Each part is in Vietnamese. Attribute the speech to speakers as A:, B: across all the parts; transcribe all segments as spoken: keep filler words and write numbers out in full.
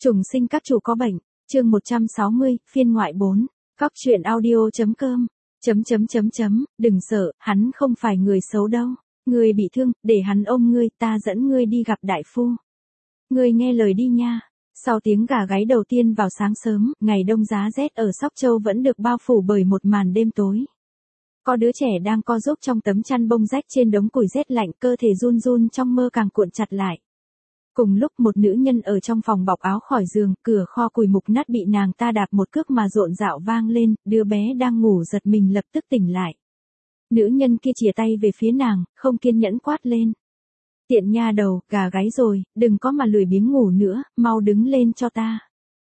A: Trùng sinh các chủ có bệnh, chương một trăm sáu mươi, phiên ngoại bốn, cóc truyện audio.com, chấm chấm chấm chấm, đừng sợ, hắn không phải người xấu đâu, ngươi bị thương, để hắn ôm ngươi, ta dẫn ngươi đi gặp đại phu. Ngươi nghe lời đi nha. Sau tiếng gà gáy đầu tiên vào sáng sớm, ngày đông giá rét ở Sóc Châu vẫn được bao phủ bởi một màn đêm tối. Có đứa trẻ đang co giúp trong tấm chăn bông rách trên đống củi rét lạnh, cơ thể run run trong mơ càng cuộn chặt lại. Cùng lúc một nữ nhân ở trong phòng bọc áo khỏi giường, cửa kho củi mục nát bị nàng ta đạp một cước mà rộn rạo vang lên, đứa bé đang ngủ giật mình lập tức tỉnh lại. Nữ nhân kia chìa tay về phía nàng, không kiên nhẫn quát lên. Tiện nha đầu, gà gáy rồi, đừng có mà lười biếng ngủ nữa, mau đứng lên cho ta.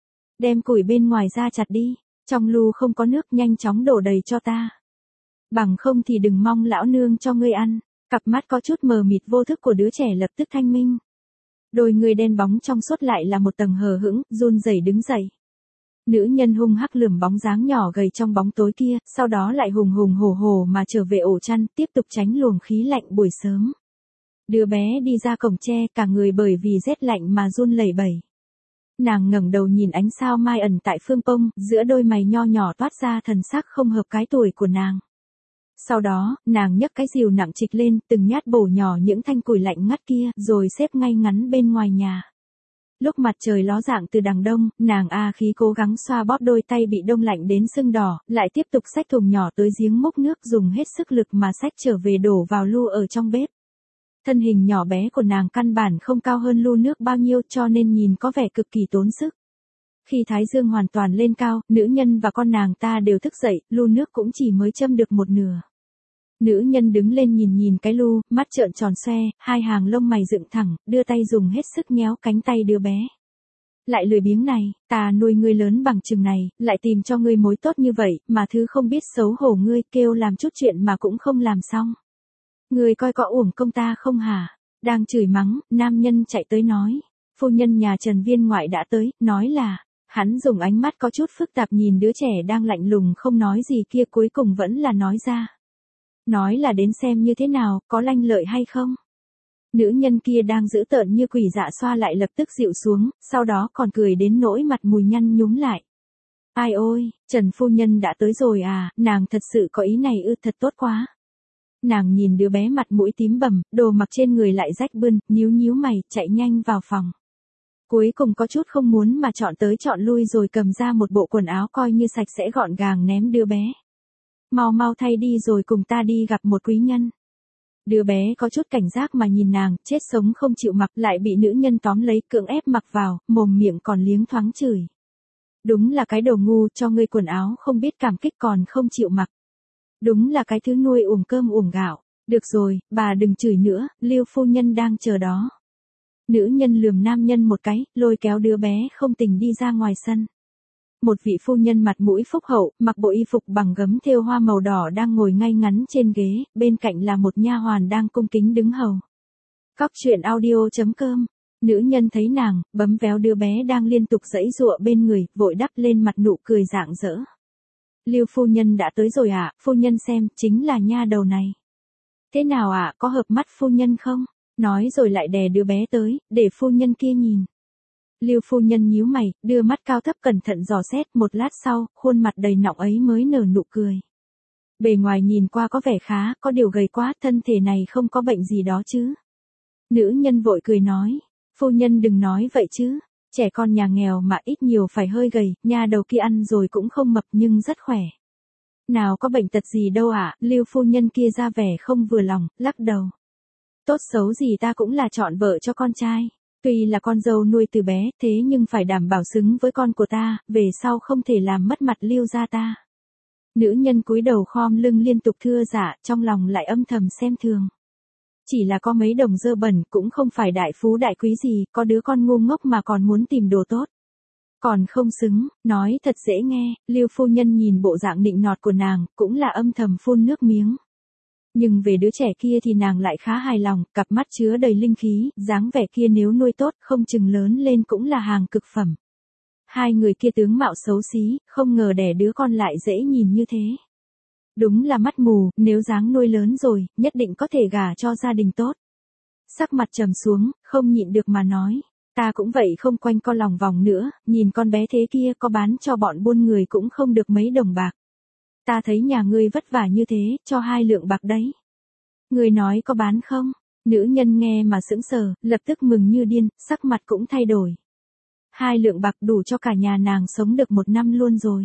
A: Đem củi bên ngoài ra chặt đi, trong lu không có nước, nhanh chóng đổ đầy cho ta. Bằng không thì đừng mong lão nương cho ngươi ăn. Cặp mắt có chút mờ mịt vô thức của đứa trẻ lập tức thanh minh. Đôi người đen bóng trong suốt lại là một tầng hờ hững, run rẩy đứng dậy. Nữ nhân hung hắc lườm bóng dáng nhỏ gầy trong bóng tối kia, sau đó lại hùng hùng hổ hổ mà trở về ổ chăn, tiếp tục tránh luồng khí lạnh buổi sớm. Đứa bé đi ra cổng tre, cả người bởi vì rét lạnh mà run lẩy bẩy. Nàng ngẩng đầu nhìn ánh sao mai ẩn tại phương pông, giữa đôi mày nho nhỏ toát ra thần sắc không hợp cái tuổi của nàng. Sau đó, nàng nhấc cái rìu nặng trịch lên, từng nhát bổ nhỏ những thanh củi lạnh ngắt kia, rồi xếp ngay ngắn bên ngoài nhà. Lúc mặt trời ló dạng từ đằng đông, nàng a khí cố gắng xoa bóp đôi tay bị đông lạnh đến sưng đỏ, lại tiếp tục xách thùng nhỏ tới giếng múc nước, dùng hết sức lực mà xách trở về đổ vào lu ở trong bếp. Thân hình nhỏ bé của nàng căn bản không cao hơn lu nước bao nhiêu, cho nên nhìn có vẻ cực kỳ tốn sức. Khi thái dương hoàn toàn lên cao, nữ nhân và con nàng ta đều thức dậy, lu nước cũng chỉ mới châm được một nửa. Nữ nhân đứng lên nhìn nhìn cái lu, mắt trợn tròn xoe, hai hàng lông mày dựng thẳng, đưa tay dùng hết sức nhéo cánh tay đứa bé. Lại lười biếng này, ta nuôi ngươi lớn bằng chừng này, lại tìm cho ngươi mối tốt như vậy, mà thứ không biết xấu hổ ngươi, kêu làm chút chuyện mà cũng không làm xong. Ngươi coi có uổng công ta không hả? Đang chửi mắng, nam nhân chạy tới nói. Phu nhân nhà Trần viên ngoại đã tới, nói là, hắn dùng ánh mắt có chút phức tạp nhìn đứa trẻ đang lạnh lùng không nói gì kia, cuối cùng vẫn là nói ra. Nói là đến xem như thế nào, có lanh lợi hay không? Nữ nhân kia đang dữ tợn như quỷ dạ xoa lại lập tức dịu xuống, sau đó còn cười đến nỗi mặt mùi nhăn nhúm lại. Ai ôi, Trần phu nhân đã tới rồi à, nàng thật sự có ý này ư, thật tốt quá. Nàng nhìn đứa bé mặt mũi tím bầm, đồ mặc trên người lại rách bươn, nhíu nhíu mày, chạy nhanh vào phòng. Cuối cùng có chút không muốn mà chọn tới chọn lui rồi cầm ra một bộ quần áo coi như sạch sẽ gọn gàng ném đứa bé. Mau mau thay đi rồi cùng ta đi gặp một quý nhân. Đứa bé có chút cảnh giác mà nhìn nàng, chết sống không chịu mặc, lại bị nữ nhân tóm lấy cưỡng ép mặc vào, mồm miệng còn liếng thoáng chửi. Đúng là cái đồ ngu, cho ngươi quần áo không biết cảm kích còn không chịu mặc. Đúng là cái thứ nuôi uổng cơm uổng gạo. Được rồi, bà đừng chửi nữa, Lưu phu nhân đang chờ đó. Nữ nhân lườm nam nhân một cái, lôi kéo đứa bé không tình đi ra ngoài sân. Một vị phu nhân mặt mũi phúc hậu, mặc bộ y phục bằng gấm thêu hoa màu đỏ đang ngồi ngay ngắn trên ghế, bên cạnh là một nha hoàn đang cung kính đứng hầu. Cóc truyện audio.com. Nữ nhân thấy nàng, bấm véo đứa bé đang liên tục giãy giụa bên người, vội đắp lên mặt nụ cười rạng rỡ. Lưu phu nhân đã tới rồi ạ, à? Phu nhân xem, chính là nha đầu này. Thế nào ạ, à? Có hợp mắt phu nhân không? Nói rồi lại đè đứa bé tới, để phu nhân kia nhìn. Lưu phu nhân nhíu mày, đưa mắt cao thấp cẩn thận dò xét, một lát sau, khuôn mặt đầy nọng ấy mới nở nụ cười. Bề ngoài nhìn qua có vẻ khá, có điều gầy quá, thân thể này không có bệnh gì đó chứ. Nữ nhân vội cười nói, phu nhân đừng nói vậy chứ, trẻ con nhà nghèo mà ít nhiều phải hơi gầy, nha đầu kia ăn rồi cũng không mập nhưng rất khỏe. Nào có bệnh tật gì đâu ạ, à? Lưu phu nhân kia ra vẻ không vừa lòng, lắc đầu. Tốt xấu gì ta cũng là chọn vợ cho con trai. Tuy là con dâu nuôi từ bé, thế nhưng phải đảm bảo xứng với con của ta, về sau không thể làm mất mặt Lưu gia ta. Nữ nhân cúi đầu khom lưng liên tục thưa dạ, trong lòng lại âm thầm xem thường. Chỉ là có mấy đồng dơ bẩn, cũng không phải đại phú đại quý gì, có đứa con ngu ngốc mà còn muốn tìm đồ tốt. Còn không xứng, nói thật dễ nghe, Lưu phu nhân nhìn bộ dạng nịnh nọt của nàng, cũng là âm thầm phun nước miếng. Nhưng về đứa trẻ kia thì nàng lại khá hài lòng, cặp mắt chứa đầy linh khí, dáng vẻ kia nếu nuôi tốt, không chừng lớn lên cũng là hàng cực phẩm. Hai người kia tướng mạo xấu xí, không ngờ đẻ đứa con lại dễ nhìn như thế. Đúng là mắt mù, nếu dáng nuôi lớn rồi, nhất định có thể gả cho gia đình tốt. Sắc mặt trầm xuống, không nhịn được mà nói, Ta cũng vậy không quanh co lòng vòng nữa, nhìn con bé thế kia có bán cho bọn buôn người cũng không được mấy đồng bạc. Ta thấy nhà ngươi vất vả như thế, cho hai lượng bạc đấy. Ngươi nói có bán không? Nữ nhân nghe mà sững sờ, lập tức mừng như điên, sắc mặt cũng thay đổi. Hai lượng bạc đủ cho cả nhà nàng sống được một năm luôn rồi.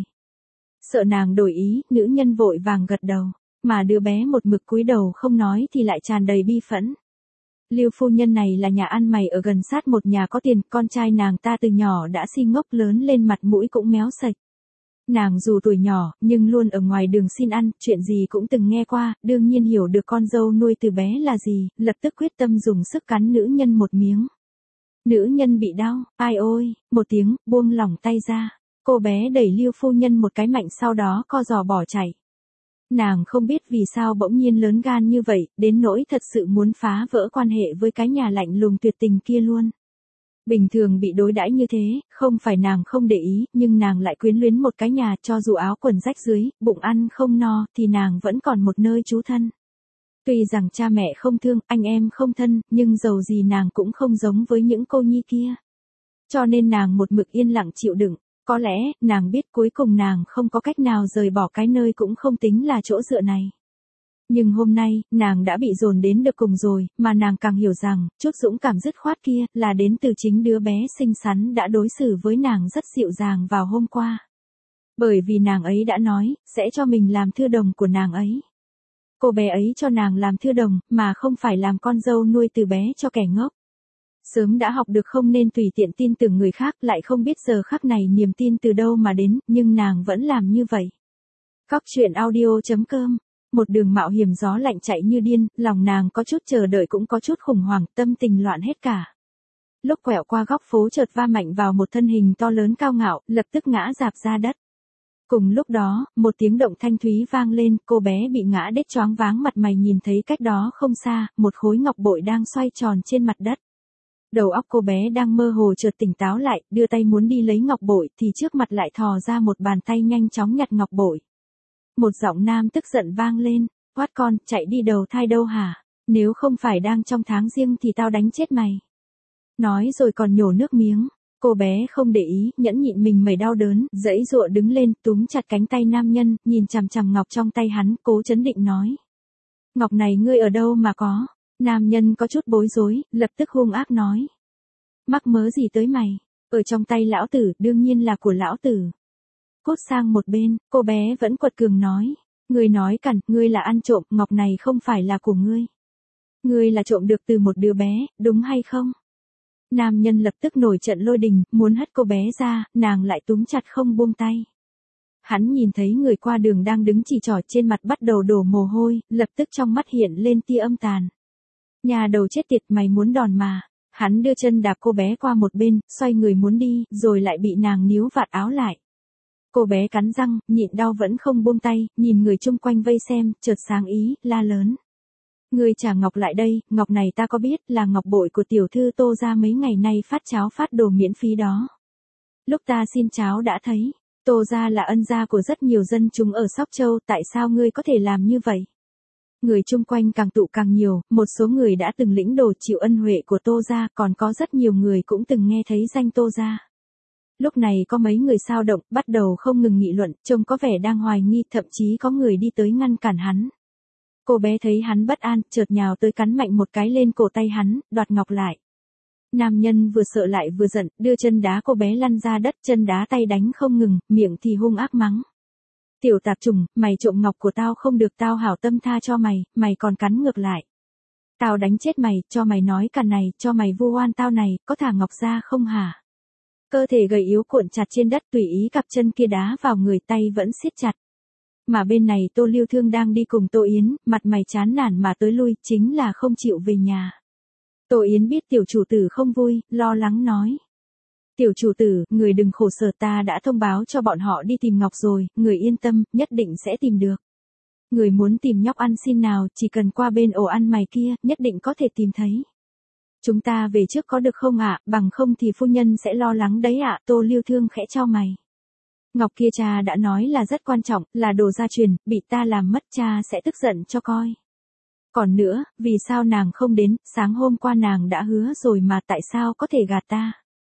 A: Sợ nàng đổi ý, nữ nhân vội vàng gật đầu, mà đứa bé một mực cúi đầu không nói thì lại tràn đầy bi phẫn. Lưu phu nhân này là nhà ăn mày ở gần sát một nhà có tiền, con trai nàng ta từ nhỏ đã si ngốc lớn lên mặt mũi cũng méo sạch. Nàng dù tuổi nhỏ, nhưng luôn ở ngoài đường xin ăn, chuyện gì cũng từng nghe qua, đương nhiên hiểu được con dâu nuôi từ bé là gì, lập tức quyết tâm dùng sức cắn nữ nhân một miếng. Nữ nhân bị đau, ai ôi, một tiếng, buông lỏng tay ra. Cô bé đẩy Lưu phu nhân một cái mạnh sau đó co giò bỏ chạy. Nàng không biết vì sao bỗng nhiên lớn gan như vậy, đến nỗi thật sự muốn phá vỡ quan hệ với cái nhà lạnh lùng tuyệt tình kia luôn. Bình thường bị đối đãi như thế, không phải nàng không để ý, nhưng nàng lại quyến luyến một cái nhà cho dù áo quần rách dưới, bụng ăn không no, thì nàng vẫn còn một nơi trú thân. Tuy rằng cha mẹ không thương, anh em không thân, nhưng dầu gì nàng cũng không giống với những cô nhi kia. Cho nên nàng một mực yên lặng chịu đựng. Có lẽ, nàng biết cuối cùng nàng không có cách nào rời bỏ cái nơi cũng không tính là chỗ dựa này. Nhưng hôm nay, nàng đã bị dồn đến được cùng rồi, mà nàng càng hiểu rằng, chút dũng cảm dứt khoát kia, là đến từ chính đứa bé xinh xắn đã đối xử với nàng rất dịu dàng vào hôm qua. Bởi vì nàng ấy đã nói, sẽ cho mình làm thư đồng của nàng ấy. Cô bé ấy cho nàng làm thư đồng, mà không phải làm con dâu nuôi từ bé cho kẻ ngốc. Sớm đã học được không nên tùy tiện tin tưởng người khác, lại không biết giờ khắc này niềm tin từ đâu mà đến, nhưng nàng vẫn làm như vậy. Cóc truyện audio chấm com. Một đường mạo hiểm gió lạnh chạy như điên, lòng nàng có chút chờ đợi cũng có chút khủng hoảng, tâm tình loạn hết cả. Lúc quẹo qua góc phố chợt va mạnh vào một thân hình to lớn cao ngạo, lập tức ngã rạp ra đất. Cùng lúc đó, một tiếng động thanh thúy vang lên, cô bé bị ngã đết choáng váng mặt mày nhìn thấy cách đó không xa, một khối ngọc bội đang xoay tròn trên mặt đất. Đầu óc cô bé đang mơ hồ chợt tỉnh táo lại, đưa tay muốn đi lấy ngọc bội thì trước mặt lại thò ra một bàn tay nhanh chóng nhặt ngọc bội. Một giọng nam tức giận vang lên, quát con, chạy đi đầu thai đâu hả? Nếu không phải đang trong tháng riêng thì tao đánh chết mày. Nói rồi còn nhổ nước miếng. Cô bé không để ý, nhẫn nhịn mình mẩy đau đớn, giãy giụa đứng lên, túm chặt cánh tay nam nhân, nhìn chằm chằm ngọc trong tay hắn, cố chấn định nói. Ngọc này ngươi ở đâu mà có? Nam nhân có chút bối rối, lập tức hung ác nói. Mắc mớ gì tới mày? Ở trong tay lão tử, đương nhiên là của lão tử. Cút sang một bên, cô bé vẫn quật cường nói. Ngươi nói cằn, ngươi là ăn trộm, ngọc này không phải là của ngươi. Ngươi là trộm được từ một đứa bé, đúng hay không? Nam nhân lập tức nổi trận lôi đình, muốn hất cô bé ra, nàng lại túm chặt không buông tay. Hắn nhìn thấy người qua đường đang đứng chỉ trỏ trên mặt bắt đầu đổ mồ hôi, lập tức trong mắt hiện lên tia âm tàn. Nhà đầu chết tiệt, mày muốn đòn mà. Hắn đưa chân đạp cô bé qua một bên, xoay người muốn đi, rồi lại bị nàng níu vạt áo lại. Cô bé cắn răng, nhịn đau vẫn không buông tay, nhìn người chung quanh vây xem, chợt sáng ý, la lớn. Người trả ngọc lại đây, ngọc này ta có biết là ngọc bội của tiểu thư Tô gia mấy ngày nay phát cháo phát đồ miễn phí đó. Lúc ta xin cháo đã thấy, Tô gia là ân gia của rất nhiều dân chúng ở Sóc Châu, tại sao ngươi có thể làm như vậy? Người chung quanh càng tụ càng nhiều, một số người đã từng lĩnh đồ chịu ân huệ của Tô gia, còn có rất nhiều người cũng từng nghe thấy danh Tô gia. Lúc này có mấy người xao động, bắt đầu không ngừng nghị luận, trông có vẻ đang hoài nghi, thậm chí có người đi tới ngăn cản hắn. Cô bé thấy hắn bất an, chợt nhào tới cắn mạnh một cái lên cổ tay hắn, đoạt ngọc lại. Nam nhân vừa sợ lại vừa giận, đưa chân đá cô bé lăn ra đất, chân đá tay đánh không ngừng, miệng thì hung ác mắng. Tiểu tạp trùng, mày trộm ngọc của tao không được, tao hảo tâm tha cho mày, mày còn cắn ngược lại. Tao đánh chết mày, cho mày nói cả này, cho mày vu oan tao này, có thả ngọc ra không hả? Cơ thể gầy yếu cuộn chặt trên đất, tùy ý cặp chân kia đá vào người, tay vẫn siết chặt. Mà bên này Tô Lưu Thương đang đi cùng Tô Yến, mặt mày chán nản mà tới lui, chính là không chịu về nhà. Tô Yến biết tiểu chủ tử không vui, lo lắng nói. Tiểu chủ tử, người đừng khổ sở, ta đã thông báo cho bọn họ đi tìm ngọc rồi, người yên tâm, nhất định sẽ tìm được. Người muốn tìm nhóc ăn xin nào, chỉ cần qua bên ổ ăn mày kia, nhất định có thể tìm thấy. Chúng ta về trước có được không ạ, bằng không thì phu nhân sẽ lo lắng đấy ạ. Tô Lưu Thương khẽ chau mày. Ngọc kia cha đã nói là rất quan trọng, là đồ gia truyền, bị ta làm mất cha sẽ tức giận cho coi. Còn nữa, vì sao nàng không đến, sáng hôm qua nàng đã hứa rồi mà tại sao có thể gạt ta?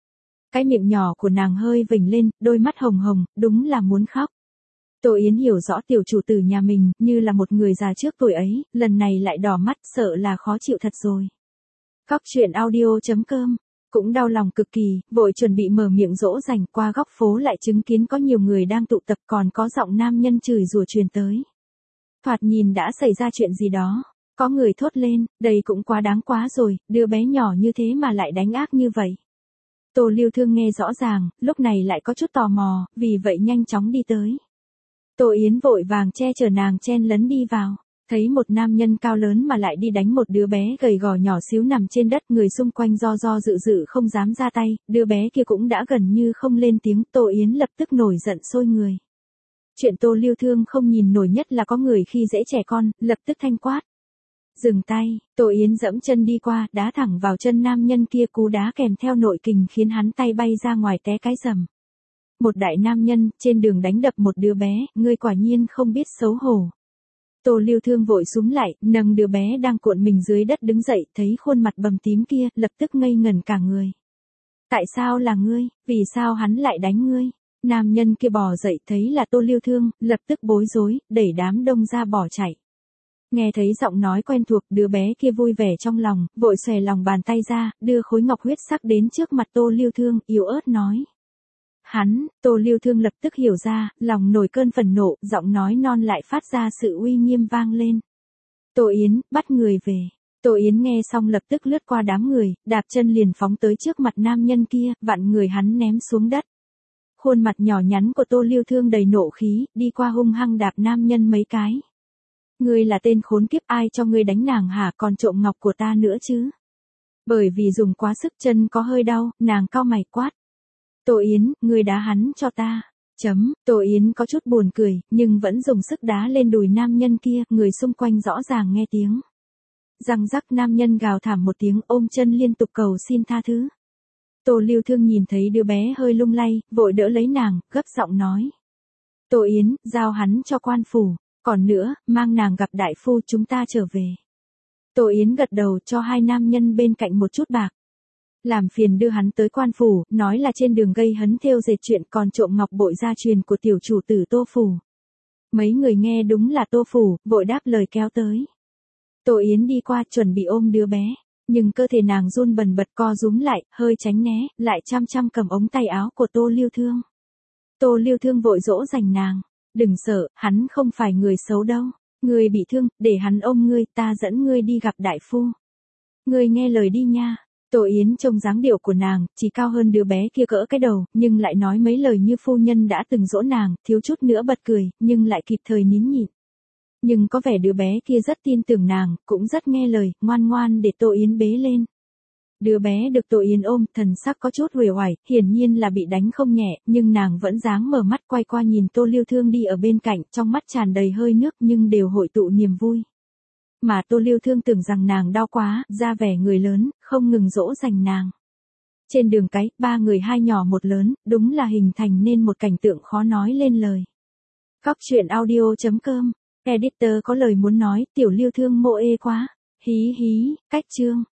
A: Cái miệng nhỏ của nàng hơi vểnh lên, đôi mắt hồng hồng, đúng là muốn khóc. Tô Yến hiểu rõ tiểu chủ tử nhà mình, như là một người già trước tuổi ấy, lần này lại đỏ mắt, sợ là khó chịu thật rồi. Cóc truyện audio chấm com cũng đau lòng cực kỳ, vội chuẩn bị mở miệng dỗ dành, qua góc phố lại chứng kiến có nhiều người đang tụ tập, còn có giọng nam nhân chửi rủa truyền tới. Thoạt nhìn đã xảy ra chuyện gì đó. Có người thốt lên, đây cũng quá đáng quá rồi, đứa bé nhỏ như thế mà lại đánh ác như vậy. Tô Lưu Thương nghe rõ ràng, lúc này lại có chút tò mò, vì vậy nhanh chóng đi tới. Tô Yến vội vàng che chở nàng chen lấn đi vào. Thấy một nam nhân cao lớn mà lại đi đánh một đứa bé gầy gò nhỏ xíu nằm trên đất, người xung quanh do do dự dự không dám ra tay, đứa bé kia cũng đã gần như không lên tiếng. Tô Yến lập tức nổi giận sôi người. Chuyện Tô Lưu Thương không nhìn nổi nhất là có người khi dễ trẻ con, lập tức thanh quát. Dừng tay, Tô Yến dẫm chân đi qua, đá thẳng vào chân nam nhân kia, cú đá kèm theo nội kình khiến hắn tay bay ra ngoài té cái rầm. Một đại nam nhân, trên đường đánh đập một đứa bé, ngươi quả nhiên không biết xấu hổ. Tô Lưu Thương vội xuống lại, nâng đứa bé đang cuộn mình dưới đất đứng dậy, thấy khuôn mặt bầm tím kia, lập tức ngây ngẩn cả người. Tại sao là ngươi, vì sao hắn lại đánh ngươi? Nam nhân kia bò dậy thấy là Tô Lưu Thương, lập tức bối rối, đẩy đám đông ra bỏ chạy. Nghe thấy giọng nói quen thuộc, đứa bé kia vui vẻ trong lòng, vội xòe lòng bàn tay ra, đưa khối ngọc huyết sắc đến trước mặt Tô Lưu Thương, yếu ớt nói. Hắn, Tô Lưu Thương lập tức hiểu ra, lòng nổi cơn phẫn nộ, giọng nói non lại phát ra sự uy nghiêm vang lên. Tô Yến, bắt người về. Tô Yến nghe xong lập tức lướt qua đám người, đạp chân liền phóng tới trước mặt nam nhân kia, vặn người hắn ném xuống đất. Khuôn mặt nhỏ nhắn của Tô Lưu Thương đầy nộ khí, đi qua hung hăng đạp nam nhân mấy cái. Ngươi là tên khốn kiếp, ai cho ngươi đánh nàng hả, còn trộm ngọc của ta nữa chứ? Bởi vì dùng quá sức chân có hơi đau, nàng cau mày quát. Tô Yến, ngươi đá hắn cho ta. Chấm, Tô Yến có chút buồn cười, nhưng vẫn dùng sức đá lên đùi nam nhân kia, người xung quanh rõ ràng nghe tiếng. Răng rắc, nam nhân gào thảm một tiếng, ôm chân liên tục cầu xin tha thứ. Tô Lưu Thương nhìn thấy đứa bé hơi lung lay, vội đỡ lấy nàng, gấp giọng nói. Tô Yến, giao hắn cho quan phủ, còn nữa, mang nàng gặp đại phu, chúng ta trở về. Tô Yến gật đầu, cho hai nam nhân bên cạnh một chút bạc. Làm phiền đưa hắn tới quan phủ, nói là trên đường gây hấn thêu dệt chuyện, còn trộm ngọc bội gia truyền của tiểu chủ tử Tô Phủ. Mấy người nghe đúng là Tô Phủ, vội đáp lời kéo tới. Tô Yến đi qua chuẩn bị ôm đứa bé, nhưng cơ thể nàng run bần bật co rúm lại, hơi tránh né, lại chăm chăm cầm ống tay áo của Tô Lưu Thương. Tô Lưu Thương vội dỗ dành nàng, đừng sợ, hắn không phải người xấu đâu, ngươi bị thương, để hắn ôm ngươi, ta dẫn ngươi đi gặp đại phu. Ngươi nghe lời đi nha. Tô Yến trông dáng điệu của nàng, chỉ cao hơn đứa bé kia cỡ cái đầu, nhưng lại nói mấy lời như phu nhân đã từng dỗ nàng, thiếu chút nữa bật cười, nhưng lại kịp thời nín nhịn. Nhưng có vẻ đứa bé kia rất tin tưởng nàng, cũng rất nghe lời, ngoan ngoan để Tô Yến bế lên. Đứa bé được Tô Yến ôm, thần sắc có chút uể oải, hiển nhiên là bị đánh không nhẹ, nhưng nàng vẫn dáng mở mắt quay qua nhìn Tô Lưu Thương đi ở bên cạnh, trong mắt tràn đầy hơi nước nhưng đều hội tụ niềm vui. Mà Tô Lưu Thương tưởng rằng nàng đau quá, ra vẻ người lớn, không ngừng dỗ dành nàng. Trên đường cái, ba người hai nhỏ một lớn, đúng là hình thành nên một cảnh tượng khó nói lên lời. Cóc truyện audio chấm com, editor có lời muốn nói, tiểu Lưu Thương mộ ê quá, hí hí, cách chương.